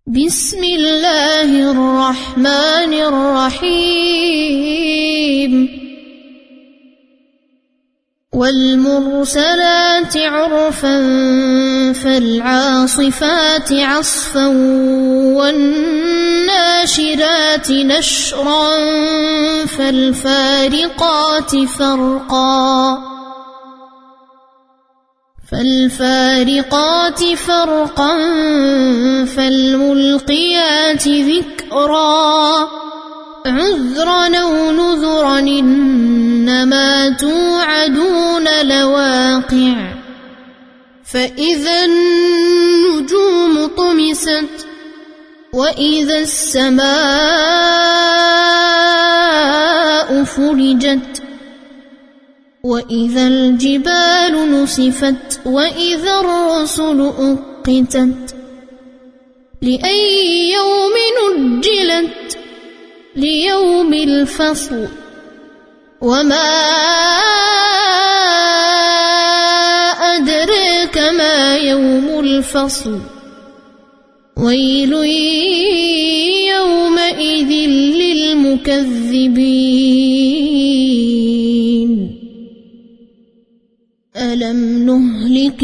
بسم الله الرحمن الرحيم والمرسلات عرفا فالعاصفات عصفا والناشرات نشرا فالفارقات فرقا فالملقيات ذكرا عذرا أو نذرا إنما توعدون لواقع فإذا النجوم طمست وإذا السماء فرجت وإذا الجبال نسفت وإذا الرسل أقتت لأي يوم نجلت ليوم الفصل وما أدراك ما يوم الفصل ويل يومئذ للمكذبين ألم نهلك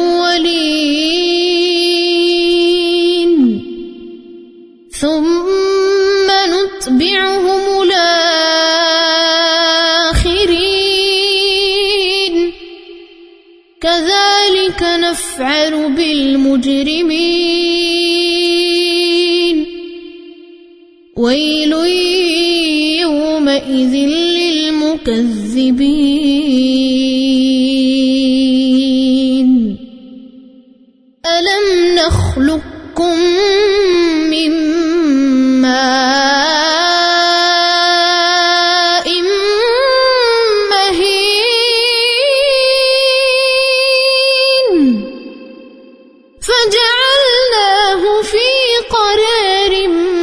الأولين ثم نتبعهم الآخرين كذلك نفعل بالمجرمين ويل يومئذ للمكذبين ألم نخلقكم من ماء مهين فجعلناه في قرار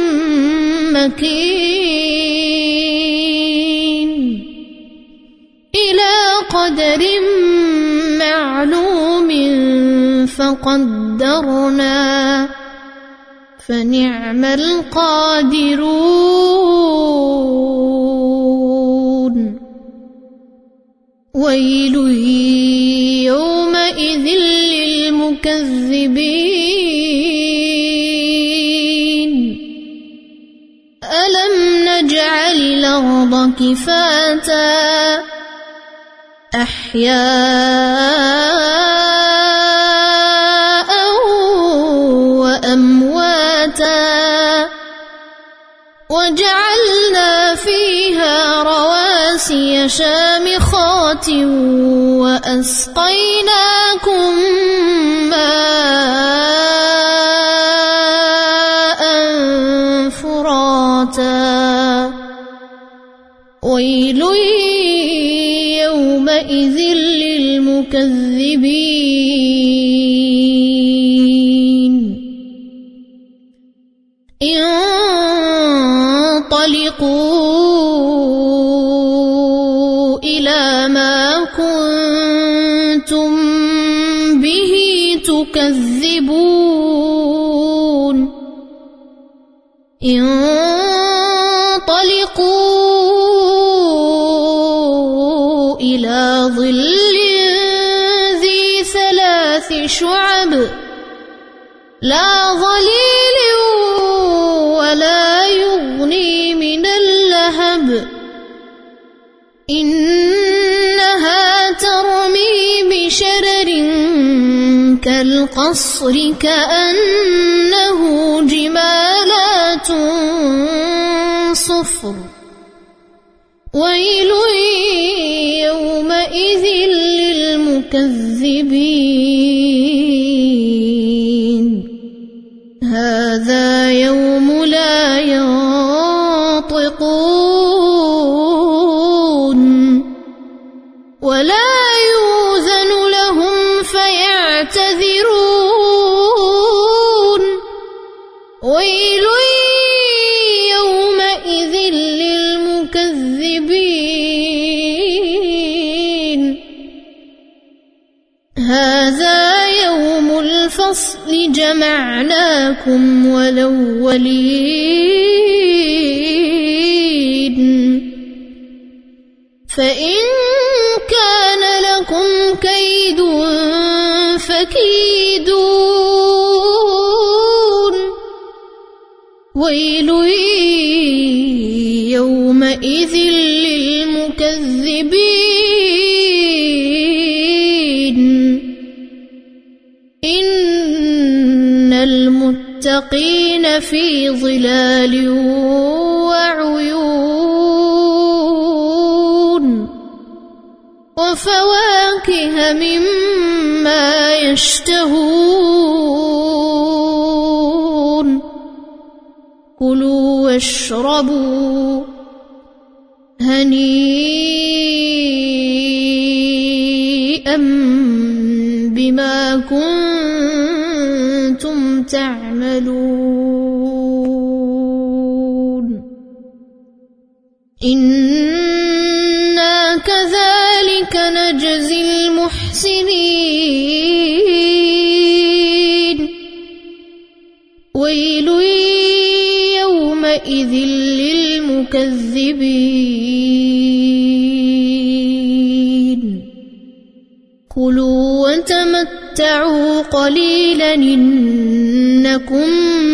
مكين إلى قدر معلوم فقدرنا فنعم القادرون ويل يومئذ للمكذبين ألم نجعل الأرض كفاتا أحياء وأمواتا وجعلنا فيها رواسي شامخات وأسقيناكم ماء فراتا ويل يومئذ للمكذبين انطلقوا إلى ما كنتم به تكذبون انطلقوا إلى ظل ذي ثلاث شعب لا ظليل ولا يغني من اللهب إنها ترمي بشرر كالقصر كأنه جمالات صفر ويل يومئذ للمكذبين هذا يوم لا ينطقون ولا يؤذن لهم فيعتذرون ويل يومئذ للمكذبين هذا يوم الفصل جمعناكم والأولين فإن كان لكم كيد فكيدون ويل يومئذ للمكذبين إن المتقين في ظلال وعيون وفواكه مما يشتهون كلوا واشربوا هنيئا بما كنتم تعملون إنا كذلك نجزي المحسنين ويل يومئذ للمكذبين كلوا وتمتعوا قليلا إنكم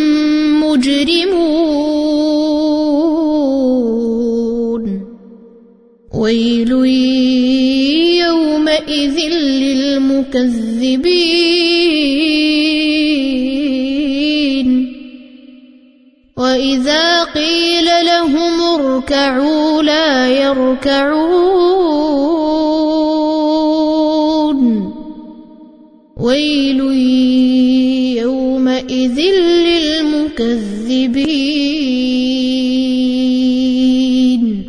مجرمون ويل يومئذ للمكذبين وإذا قيل لهم اركعوا لا يركعون ويل يومئذ للمكذبين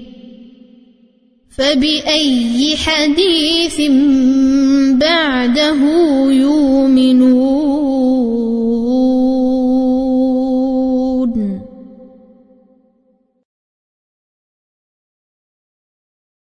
فبأي حديث بعده يؤمنون